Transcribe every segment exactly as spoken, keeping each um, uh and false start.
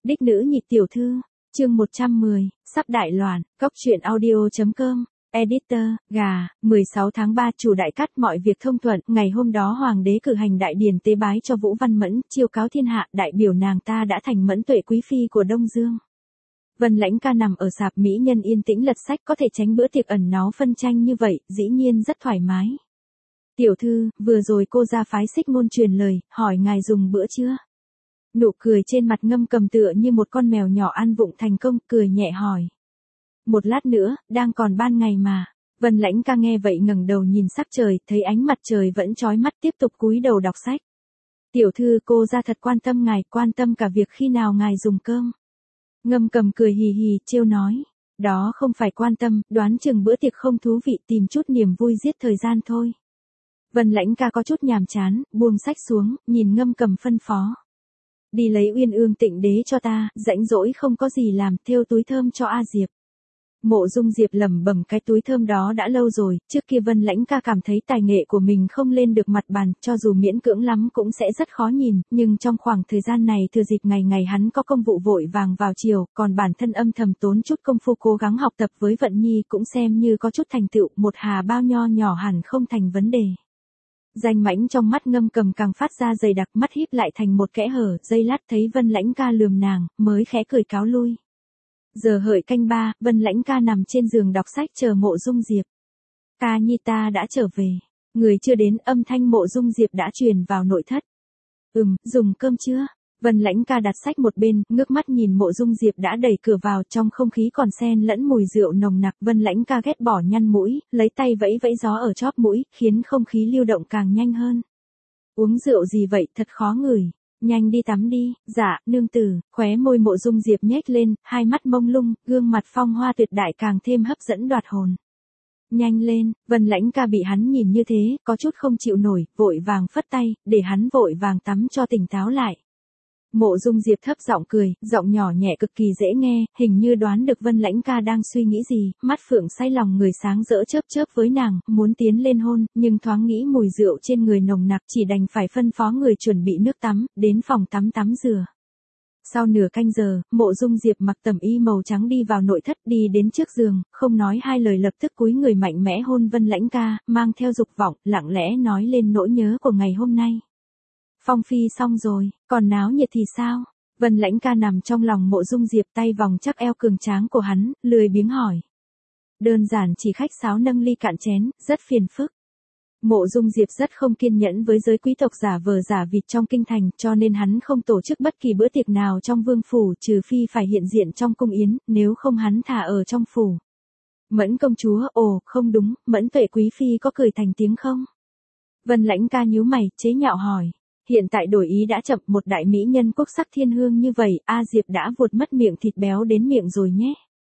Đích nữ nhị tiểu thư, chương một trăm mười, sắp đại loạn, cốc truyện audio.com, editor, gà, mười sáu tháng ba chủ đại cát mọi việc thông thuận, ngày hôm đó hoàng đế cử hành đại điển tế bái cho Vũ Văn Mẫn, chiêu cáo thiên hạ, đại biểu nàng ta đã thành Mẫn Tuệ quý phi của Đông Dương. Vân Lãnh Ca nằm ở sạp mỹ nhân yên tĩnh lật sách, có thể tránh bữa tiệc ẩn náu phân tranh như vậy, dĩ nhiên rất thoải mái. Tiểu thư, vừa rồi cô ra phái Xích Ngôn truyền lời, hỏi ngài dùng bữa chưa? Nụ cười trên mặt Ngâm Cầm tựa như một con mèo nhỏ ăn vụng thành công, cười nhẹ hỏi. Một lát nữa, đang còn ban ngày mà. Vân Lãnh Ca nghe vậy ngẩng đầu nhìn sắc trời, thấy ánh mặt trời vẫn chói mắt, tiếp tục cúi đầu đọc sách. Tiểu thư, cô ra thật quan tâm ngài, quan tâm cả việc khi nào ngài dùng cơm. Ngâm Cầm cười hì hì, trêu nói. Đó không phải quan tâm, đoán chừng bữa tiệc không thú vị, tìm chút niềm vui giết thời gian thôi. Vân Lãnh Ca có chút nhàm chán, buông sách xuống, nhìn Ngâm Cầm phân phó. Đi lấy Uyên Ương Tịnh Đế cho ta, rãnh rỗi không có gì làm, thêu túi thơm cho A Diệp. Mộ Dung Diệp lẩm bẩm cái túi thơm đó đã lâu rồi, trước kia Vân Lãnh Ca cảm thấy tài nghệ của mình không lên được mặt bàn, cho dù miễn cưỡng lắm cũng sẽ rất khó nhìn, nhưng trong khoảng thời gian này thừa dịp ngày ngày hắn có công vụ vội vàng vào chiều, còn bản thân âm thầm tốn chút công phu cố gắng học tập với Vận Nhi cũng xem như có chút thành tựu, một hà bao nho nhỏ hẳn không thành vấn đề. Danh mãnh trong mắt Ngâm Cầm càng phát ra dày đặc, mắt híp lại thành một kẽ hở, giây lát thấy Vân Lãnh Ca lườm nàng, mới khẽ cười cáo lui. Giờ hợi canh ba, Vân Lãnh Ca nằm trên giường đọc sách chờ Mộ Dung Diệp. Ca nhi ta đã trở về. Người chưa đến, âm thanh Mộ Dung Diệp đã truyền vào nội thất. Ừm, dùng cơm chưa? Vân Lãnh Ca đặt sách một bên, ngước mắt nhìn Mộ Dung Diệp đã đẩy cửa vào, trong không khí còn xen lẫn mùi rượu nồng nặc. Vân Lãnh Ca ghét bỏ nhăn mũi, lấy tay vẫy vẫy gió ở chóp mũi, khiến không khí lưu động càng nhanh hơn. Uống rượu gì vậy, thật khó ngửi. Nhanh đi tắm đi. Dạ, nương tử. Khóe môi Mộ Dung Diệp nhếch lên, hai mắt mông lung, gương mặt phong hoa tuyệt đại càng thêm hấp dẫn đoạt hồn. Nhanh lên. Vân Lãnh Ca bị hắn nhìn như thế, có chút không chịu nổi, vội vàng phất tay, để hắn vội vàng tắm cho tỉnh táo lại. Mộ Dung Diệp thấp giọng cười, giọng nhỏ nhẹ cực kỳ dễ nghe, hình như đoán được Vân Lãnh Ca đang suy nghĩ gì, mắt phượng say lòng người sáng rỡ chớp chớp với nàng, muốn tiến lên hôn, nhưng thoáng nghĩ mùi rượu trên người nồng nặc, chỉ đành phải phân phó người chuẩn bị nước tắm, đến phòng tắm tắm rửa. Sau nửa canh giờ, Mộ Dung Diệp mặc tẩm y màu trắng đi vào nội thất, đi đến trước giường, không nói hai lời lập tức cúi người mạnh mẽ hôn Vân Lãnh Ca, mang theo dục vọng, lặng lẽ nói lên nỗi nhớ của ngày hôm nay. Phong phi xong rồi, còn náo nhiệt thì sao? Vân Lãnh Ca nằm trong lòng Mộ Dung Diệp, tay vòng chắc eo cường tráng của hắn, lười biếng hỏi. Đơn giản chỉ khách sáo nâng ly cạn chén, rất phiền phức. Mộ Dung Diệp rất không kiên nhẫn với giới quý tộc giả vờ giả vịt trong kinh thành, cho nên hắn không tổ chức bất kỳ bữa tiệc nào trong vương phủ, trừ phi phải hiện diện trong cung yến, nếu không hắn thả ở trong phủ. Mẫn công chúa, ồ, không đúng, Mẫn Tuệ quý phi có cười thành tiếng không? Vân Lãnh Ca nhíu mày, chế nhạo hỏi. Hiện tại đổi ý đã chậm, một đại mỹ nhân quốc sắc thiên hương như vậy, A Diệp đã vuột mất miệng thịt béo đến miệng rồi nhé.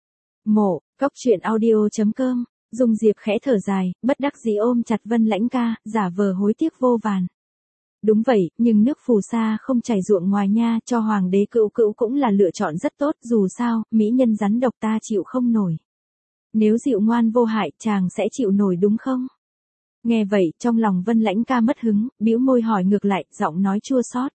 Mộ, cốc truyện audio.com, Dung Diệp khẽ thở dài, bất đắc dĩ ôm chặt Vân Lãnh Ca, giả vờ hối tiếc vô vàn. Đúng vậy, nhưng nước phù sa không chảy ruộng ngoài nha, cho hoàng đế cữu cữu cũng là lựa chọn rất tốt, dù sao, mỹ nhân rắn độc ta chịu không nổi. Nếu dịu ngoan vô hại, chàng sẽ chịu nổi đúng không? Nghe vậy, trong lòng Vân Lãnh Ca mất hứng, bĩu môi hỏi ngược lại, giọng nói chua xót.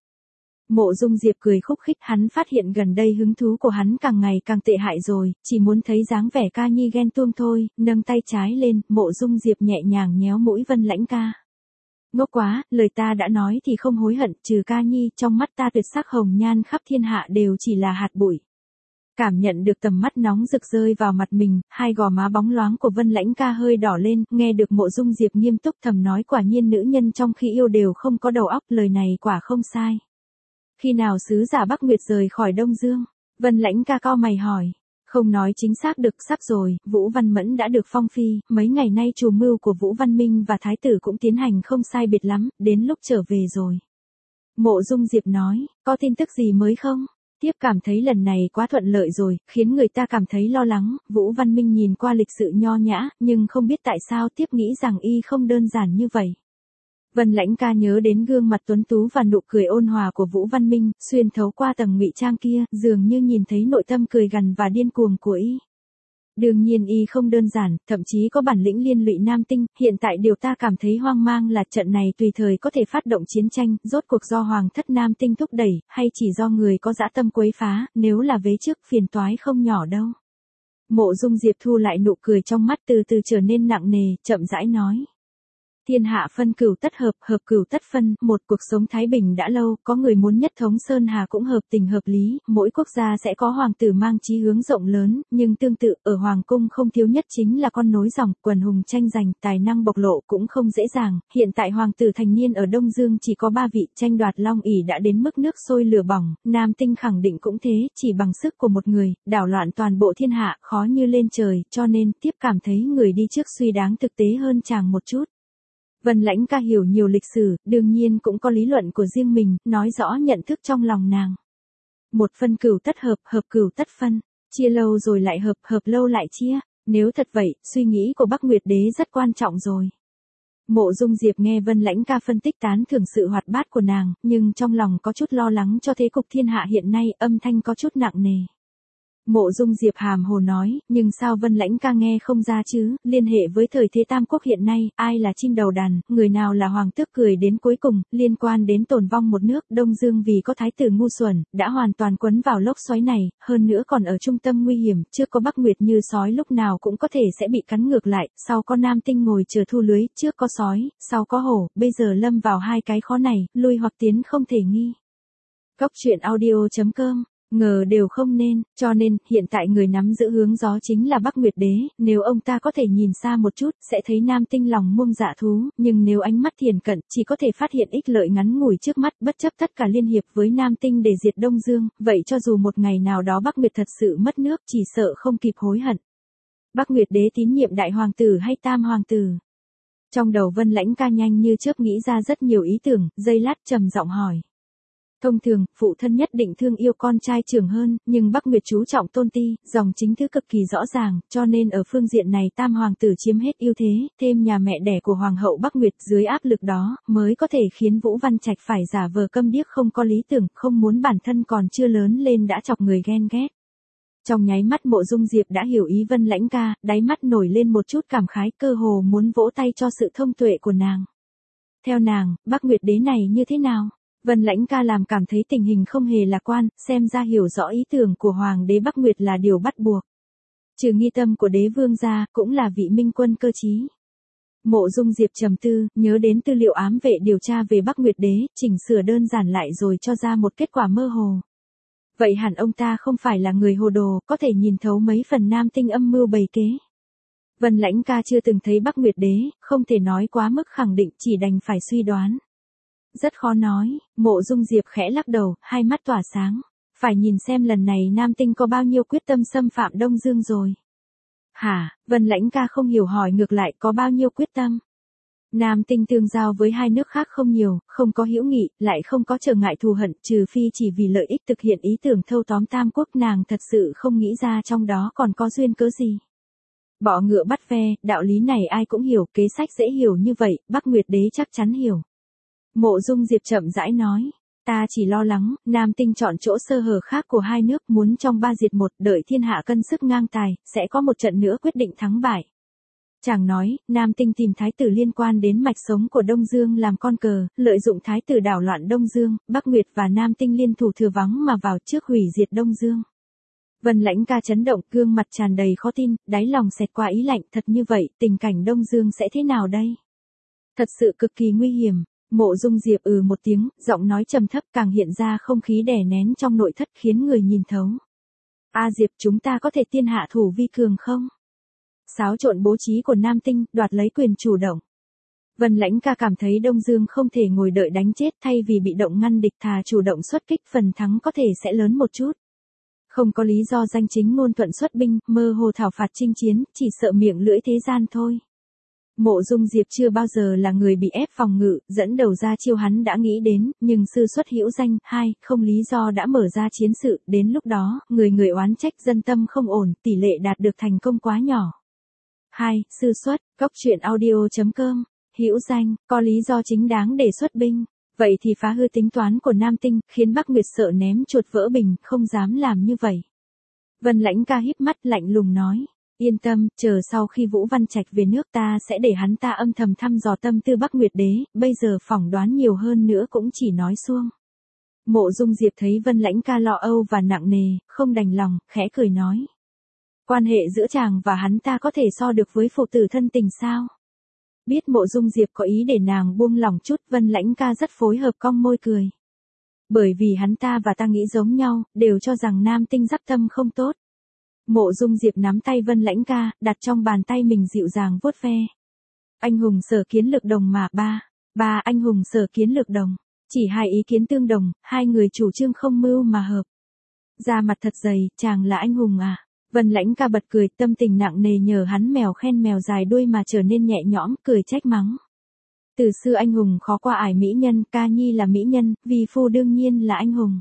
Mộ Dung Diệp cười khúc khích, hắn phát hiện gần đây hứng thú của hắn càng ngày càng tệ hại rồi, chỉ muốn thấy dáng vẻ Ca nhi ghen tuông thôi, nâng tay trái lên, Mộ Dung Diệp nhẹ nhàng nhéo mũi Vân Lãnh Ca. Ngốc quá, lời ta đã nói thì không hối hận, trừ Ca nhi, trong mắt ta tuyệt sắc hồng nhan khắp thiên hạ đều chỉ là hạt bụi. Cảm nhận được tầm mắt nóng rực rơi vào mặt mình, hai gò má bóng loáng của Vân Lãnh Ca hơi đỏ lên, nghe được Mộ Dung Diệp nghiêm túc thầm nói, quả nhiên nữ nhân trong khi yêu đều không có đầu óc, lời này quả không sai. Khi nào sứ giả Bắc Nguyệt rời khỏi Đông Dương? Vân Lãnh Ca cau mày hỏi. Không nói chính xác được, sắp rồi, Vũ Văn Mẫn đã được phong phi, mấy ngày nay chủ mưu của Vũ Văn Minh và Thái tử cũng tiến hành không sai biệt lắm, đến lúc trở về rồi. Mộ Dung Diệp nói, có tin tức gì mới không? Tiếp cảm thấy lần này quá thuận lợi rồi, khiến người ta cảm thấy lo lắng. Vũ Văn Minh nhìn qua lịch sự nho nhã, nhưng không biết tại sao Tiếp nghĩ rằng y không đơn giản như vậy. Vân Lãnh Ca nhớ đến gương mặt tuấn tú và nụ cười ôn hòa của Vũ Văn Minh, xuyên thấu qua tầng ngụy trang kia, dường như nhìn thấy nội tâm cười gằn và điên cuồng của y. Đương nhiên y không đơn giản, thậm chí có bản lĩnh liên lụy Nam Tinh, hiện tại điều ta cảm thấy hoang mang là trận này tùy thời có thể phát động chiến tranh, rốt cuộc do Hoàng thất Nam Tinh thúc đẩy, hay chỉ do người có dã tâm quấy phá, nếu là vế trước phiền toái không nhỏ đâu. Mộ Dung Diệp thu lại nụ cười trong mắt từ từ trở nên nặng nề, chậm rãi nói. Thiên hạ phân cửu tất hợp, hợp cửu tất phân, một cuộc sống thái bình đã lâu, có người muốn nhất thống Sơn Hà cũng hợp tình hợp lý, mỗi quốc gia sẽ có hoàng tử mang chí hướng rộng lớn, nhưng tương tự, ở hoàng cung không thiếu nhất chính là con nối dòng, quần hùng tranh giành, tài năng bộc lộ cũng không dễ dàng, hiện tại hoàng tử thành niên ở Đông Dương chỉ có ba vị, tranh đoạt Long ỷ đã đến mức nước sôi lửa bỏng, Nam Tinh khẳng định cũng thế, chỉ bằng sức của một người, đảo loạn toàn bộ thiên hạ, khó như lên trời, cho nên, tiếp cảm thấy người đi trước suy đáng thực tế hơn chàng một chút. Vân Lãnh Ca hiểu nhiều lịch sử, đương nhiên cũng có lý luận của riêng mình, nói rõ nhận thức trong lòng nàng. Một phân cửu tất hợp, hợp cửu tất phân, chia lâu rồi lại hợp, hợp lâu lại chia, nếu thật vậy, suy nghĩ của Bắc Nguyệt Đế rất quan trọng rồi. Mộ Dung Diệp nghe Vân Lãnh Ca phân tích tán thưởng sự hoạt bát của nàng, nhưng trong lòng có chút lo lắng cho thế cục thiên hạ hiện nay, âm thanh có chút nặng nề. Mộ Dung Diệp hàm hồ nói, nhưng sao Vân Lãnh Ca nghe không ra chứ, liên hệ với thời thế tam quốc hiện nay, ai là chim đầu đàn, người nào là hoàng tước cười đến cuối cùng, liên quan đến tồn vong một nước, Đông Dương vì có thái tử ngu xuẩn, đã hoàn toàn quấn vào lốc xoáy này, hơn nữa còn ở trung tâm nguy hiểm, trước có Bắc Nguyệt như sói lúc nào cũng có thể sẽ bị cắn ngược lại, sau có Nam Tinh ngồi chờ thu lưới, trước có sói, sau có hổ, bây giờ lâm vào hai cái khó này, lui hoặc tiến không thể nghi. Cốc truyện audio chấm com ngờ đều không nên, cho nên, hiện tại người nắm giữ hướng gió chính là Bắc Nguyệt Đế, nếu ông ta có thể nhìn xa một chút, sẽ thấy Nam Tinh lòng muông dạ thú, nhưng nếu ánh mắt thiền cận, chỉ có thể phát hiện ích lợi ngắn ngủi trước mắt, bất chấp tất cả liên hiệp với Nam Tinh để diệt Đông Dương, vậy cho dù một ngày nào đó Bắc Nguyệt thật sự mất nước, chỉ sợ không kịp hối hận. Bắc Nguyệt Đế tín nhiệm đại hoàng tử hay tam hoàng tử? Trong đầu Vân Lãnh Ca nhanh như chớp nghĩ ra rất nhiều ý tưởng, giây lát trầm giọng hỏi. Thông thường, phụ thân nhất định thương yêu con trai trưởng hơn, nhưng Bắc Nguyệt chú trọng tôn ti, dòng chính thứ cực kỳ rõ ràng, cho nên ở phương diện này tam hoàng tử chiếm hết ưu thế, thêm nhà mẹ đẻ của hoàng hậu Bắc Nguyệt dưới áp lực đó, mới có thể khiến Vũ Văn Trạch phải giả vờ câm điếc không có lý tưởng, không muốn bản thân còn chưa lớn lên đã chọc người ghen ghét. Trong nháy mắt Mộ Dung Diệp đã hiểu ý Vân Lãnh Ca, đáy mắt nổi lên một chút cảm khái, cơ hồ muốn vỗ tay cho sự thông tuệ của nàng. Theo nàng, Bắc Nguyệt Đế này như thế nào? Vân Lãnh Ca làm cảm thấy tình hình không hề lạc quan, xem ra hiểu rõ ý tưởng của Hoàng đế Bắc Nguyệt là điều bắt buộc. Trừ nghi tâm của đế vương ra, cũng là vị minh quân cơ trí. Mộ Dung Diệp trầm tư, nhớ đến tư liệu ám vệ điều tra về Bắc Nguyệt Đế, chỉnh sửa đơn giản lại rồi cho ra một kết quả mơ hồ. Vậy hẳn ông ta không phải là người hồ đồ, có thể nhìn thấu mấy phần Nam Tinh âm mưu bày kế. Vân Lãnh Ca chưa từng thấy Bắc Nguyệt Đế, không thể nói quá mức khẳng định, chỉ đành phải suy đoán. Rất khó nói, Mộ Dung Diệp khẽ lắc đầu, hai mắt tỏa sáng. Phải nhìn xem lần này Nam Tinh có bao nhiêu quyết tâm xâm phạm Đông Dương rồi. Hả, Vân Lãnh Ca không hiểu hỏi ngược lại có bao nhiêu quyết tâm. Nam Tinh tương giao với hai nước khác không nhiều, không có hữu nghị, lại không có trở ngại thù hận, trừ phi chỉ vì lợi ích thực hiện ý tưởng thâu tóm Tam Quốc, nàng thật sự không nghĩ ra trong đó còn có duyên cớ gì. Bỏ ngựa bắt ve, đạo lý này ai cũng hiểu, kế sách dễ hiểu như vậy, Bắc Nguyệt Đế chắc chắn hiểu. Mộ Dung Diệp chậm rãi nói, ta chỉ lo lắng, Nam Tinh chọn chỗ sơ hở khác của hai nước, muốn trong ba diệt một, đợi thiên hạ cân sức ngang tài, sẽ có một trận nữa quyết định thắng bại. Chàng nói, Nam Tinh tìm thái tử liên quan đến mạch sống của Đông Dương làm con cờ, lợi dụng thái tử đảo loạn Đông Dương, Bắc Nguyệt và Nam Tinh liên thủ thừa vắng mà vào trước hủy diệt Đông Dương. Vân Lãnh Ca chấn động, gương mặt tràn đầy khó tin, đáy lòng xẹt qua ý lạnh, thật như vậy, tình cảnh Đông Dương sẽ thế nào đây? Thật sự cực kỳ nguy hiểm. Mộ Dung Diệp ừ một tiếng, giọng nói trầm thấp càng hiện ra không khí đè nén trong nội thất khiến người nhìn thấu. A Diệp, chúng ta có thể tiên hạ thủ vi cường không? Xáo trộn bố trí của Nam Tinh, đoạt lấy quyền chủ động. Vân Lãnh Ca cảm thấy Đông Dương không thể ngồi đợi đánh chết, thay vì bị động ngăn địch thà chủ động xuất kích, phần thắng có thể sẽ lớn một chút. Không có lý do danh chính ngôn thuận xuất binh, mơ hồ thảo phạt chinh chiến, chỉ sợ miệng lưỡi thế gian thôi. Mộ Dung Diệp chưa bao giờ là người bị ép phòng ngự, dẫn đầu ra chiêu hắn đã nghĩ đến, nhưng sư xuất hữu danh, hai, không lý do đã mở ra chiến sự, đến lúc đó, người người oán trách dân tâm không ổn, tỷ lệ đạt được thành công quá nhỏ. hai. Sư xuất, cốc truyện audio chấm com, hữu danh, có lý do chính đáng để xuất binh, vậy thì phá hư tính toán của Nam Tinh, khiến Bắc Nguyệt sợ ném chuột vỡ bình, không dám làm như vậy. Vân Lãnh Ca híp mắt lạnh lùng nói. Yên tâm, chờ sau khi Vũ Văn Trạch về nước ta sẽ để hắn ta âm thầm thăm dò tâm tư Bắc Nguyệt Đế, bây giờ phỏng đoán nhiều hơn nữa cũng chỉ nói suông. Mộ Dung Diệp thấy Vân Lãnh ca lo âu và nặng nề, không đành lòng, khẽ cười nói. Quan hệ giữa chàng và hắn ta có thể so được với phụ tử thân tình sao? Biết Mộ Dung Diệp có ý để nàng buông lỏng chút, Vân Lãnh ca rất phối hợp cong môi cười. Bởi vì hắn ta và ta nghĩ giống nhau, đều cho rằng nam tinh giáp tâm không tốt. Mộ Dung Diệp nắm tay Vân Lãnh ca, đặt trong bàn tay mình dịu dàng vuốt ve. Anh hùng sở kiến lược đồng mà ba, ba anh hùng sở kiến lược đồng. Chỉ hai ý kiến tương đồng, hai người chủ trương không mưu mà hợp. Da mặt thật dày, chàng là anh hùng à? Vân Lãnh ca bật cười, tâm tình nặng nề nhờ hắn mèo khen mèo dài đuôi mà trở nên nhẹ nhõm, cười trách mắng. Từ xưa anh hùng khó qua ải mỹ nhân, ca nhi là mỹ nhân, vi phu đương nhiên là anh hùng.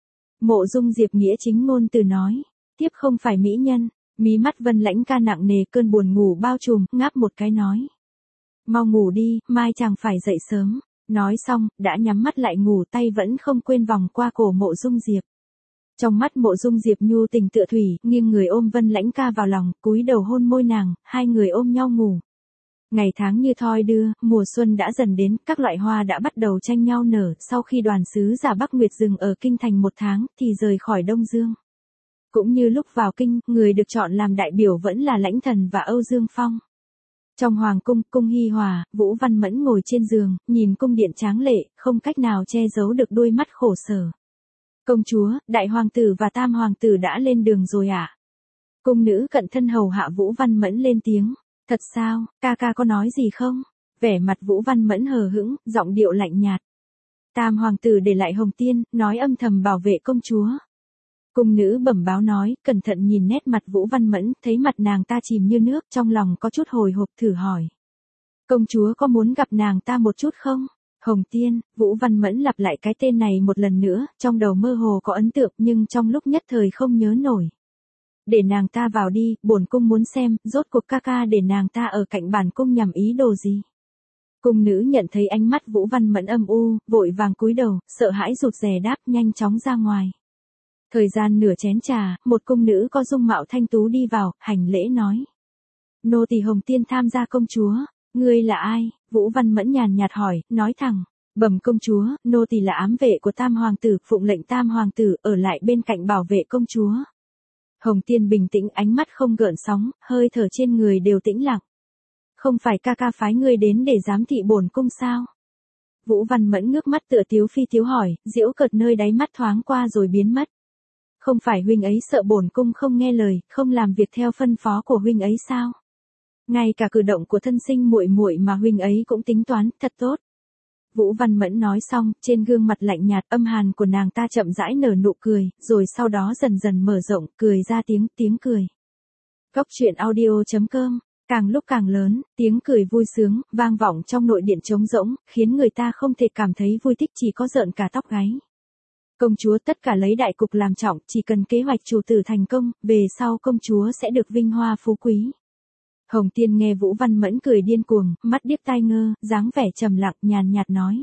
Mộ Dung Diệp nghĩa chính ngôn từ nói, tiếp không phải mỹ nhân, mí mắt Vân Lãnh ca nặng nề, cơn buồn ngủ bao trùm, ngáp một cái nói. Mau ngủ đi, mai chàng phải dậy sớm. Nói xong, đã nhắm mắt lại ngủ, tay vẫn không quên vòng qua cổ Mộ Dung Diệp. Trong mắt Mộ Dung Diệp nhu tình tựa thủy, nghiêng người ôm Vân Lãnh ca vào lòng, cúi đầu hôn môi nàng, hai người ôm nhau ngủ. Ngày tháng như thoi đưa, mùa xuân đã dần đến, các loại hoa đã bắt đầu tranh nhau nở, sau khi đoàn sứ giả Bắc Nguyệt dừng ở kinh thành một tháng, thì rời khỏi Đông Dương. Cũng như lúc vào kinh, người được chọn làm đại biểu vẫn là Lãnh Thần và Âu Dương Phong. Trong hoàng cung, cung Hi Hòa, Vũ Văn Mẫn ngồi trên giường, nhìn cung điện tráng lệ, không cách nào che giấu được đôi mắt khổ sở. Công chúa, đại hoàng tử và tam hoàng tử đã lên đường rồi ạ. À? Cung nữ cận thân hầu hạ Vũ Văn Mẫn lên tiếng. Thật sao, ca ca có nói gì không? Vẻ mặt Vũ Văn Mẫn hờ hững, giọng điệu lạnh nhạt. Tam hoàng tử để lại Hồng Tiên, nói âm thầm bảo vệ công chúa. Cung nữ bẩm báo nói, cẩn thận nhìn nét mặt Vũ Văn Mẫn, thấy mặt nàng ta chìm như nước, trong lòng có chút hồi hộp, thử hỏi. Công chúa có muốn gặp nàng ta một chút không? Hồng Tiên, Vũ Văn Mẫn lặp lại cái tên này một lần nữa, trong đầu mơ hồ có ấn tượng nhưng trong lúc nhất thời không nhớ nổi. Để nàng ta vào đi, bổn cung muốn xem, rốt cuộc ca ca để nàng ta ở cạnh bản cung nhằm ý đồ gì. Cung nữ nhận thấy ánh mắt Vũ Văn Mẫn âm u, vội vàng cúi đầu, sợ hãi rụt rè đáp, nhanh chóng ra ngoài. Thời gian nửa chén trà, một cung nữ có dung mạo thanh tú đi vào, hành lễ nói. Nô tỳ Hồng Tiên tham gia công chúa, ngươi là ai? Vũ Văn Mẫn nhàn nhạt hỏi, nói thẳng. Bẩm công chúa, nô tỳ là ám vệ của tam hoàng tử, phụng lệnh tam hoàng tử, ở lại bên cạnh bảo vệ công chúa. Hồng Tiên bình tĩnh, ánh mắt không gợn sóng, hơi thở trên người đều tĩnh lặng. Không phải ca ca phái ngươi đến để giám thị bổn cung sao? Vũ Văn Mẫn ngước mắt tựa tiếu phi tiếu hỏi, giễu cợt nơi đáy mắt thoáng qua rồi biến mất. Không phải huynh ấy sợ bổn cung không nghe lời, không làm việc theo phân phó của huynh ấy sao? Ngay cả cử động của thân sinh muội muội mà huynh ấy cũng tính toán, thật tốt. Vũ Văn Mẫn nói xong, trên gương mặt lạnh nhạt âm hàn của nàng ta chậm rãi nở nụ cười, rồi sau đó dần dần mở rộng, cười ra tiếng, tiếng cười. Góc truyện audio chấm com, càng lúc càng lớn, tiếng cười vui sướng, vang vọng trong nội điện trống rỗng, khiến người ta không thể cảm thấy vui thích, chỉ có rợn cả tóc gáy. Công chúa tất cả lấy đại cục làm trọng, chỉ cần kế hoạch chủ tử thành công, về sau công chúa sẽ được vinh hoa phú quý. Hồng Tiên nghe Vũ Văn Mẫn cười điên cuồng, mắt điếc tai ngơ, dáng vẻ trầm lặng nhàn nhạt nói.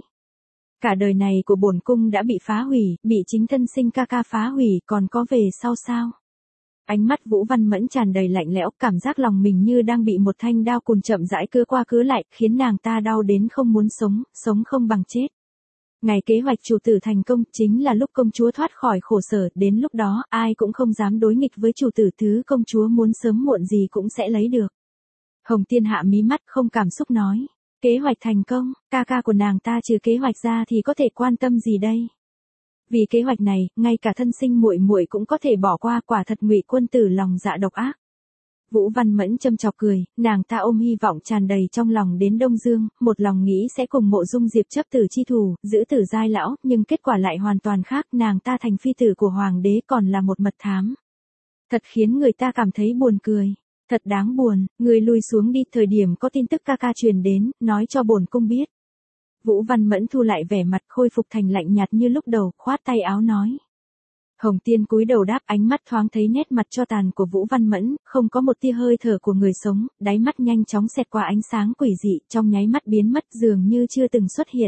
Cả đời này của bổn cung đã bị phá hủy, bị chính thân sinh ca ca phá hủy, còn có về sau sao? Ánh mắt Vũ Văn Mẫn tràn đầy lạnh lẽo, cảm giác lòng mình như đang bị một thanh đao cùn chậm rãi cứa qua cứa lại, khiến nàng ta đau đến không muốn sống, sống không bằng chết. Ngày kế hoạch chủ tử thành công, chính là lúc công chúa thoát khỏi khổ sở, đến lúc đó, ai cũng không dám đối nghịch với chủ tử, thứ công chúa muốn sớm muộn gì cũng sẽ lấy được. Hồng Tiên hạ mí mắt không cảm xúc nói. Kế hoạch thành công, ca ca của nàng ta trừ kế hoạch ra thì có thể quan tâm gì đây? Vì kế hoạch này, ngay cả thân sinh muội muội cũng có thể bỏ qua, quả thật Ngụy quân tử lòng dạ độc ác. Vũ Văn Mẫn châm chọc cười, nàng ta ôm hy vọng tràn đầy trong lòng đến Đông Dương, một lòng nghĩ sẽ cùng Mộ Dung Diệp chấp tử chi thủ, giữ tử giai lão, nhưng kết quả lại hoàn toàn khác, nàng ta thành phi tử của hoàng đế còn là một mật thám. Thật khiến người ta cảm thấy buồn cười. Thật đáng buồn, người lui xuống đi, thời điểm có tin tức ca ca truyền đến, nói cho bổn cung biết. Vũ Văn Mẫn thu lại vẻ mặt khôi phục thành lạnh nhạt như lúc đầu, khoát tay áo nói. Hồng Tiên cúi đầu đáp, ánh mắt thoáng thấy nét mặt cho tàn của Vũ Văn Mẫn, không có một tia hơi thở của người sống, đáy mắt nhanh chóng xẹt qua ánh sáng quỷ dị, trong nháy mắt biến mất dường như chưa từng xuất hiện.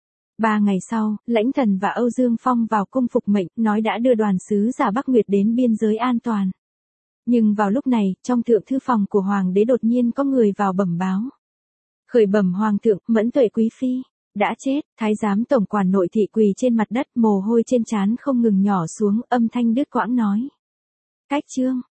Ba ngày sau, Lãnh Thần và Âu Dương Phong vào cung phục mệnh, nói đã đưa đoàn sứ giả Bắc Nguyệt đến biên giới an toàn. Nhưng vào lúc này, trong thượng thư phòng của hoàng đế đột nhiên có người vào bẩm báo. Khởi bẩm hoàng thượng, Mẫn Tuệ quý phi đã chết. Thái giám tổng quản nội thị quỳ trên mặt đất, mồ hôi trên trán không ngừng nhỏ xuống, âm thanh đứt quãng nói. Cách chương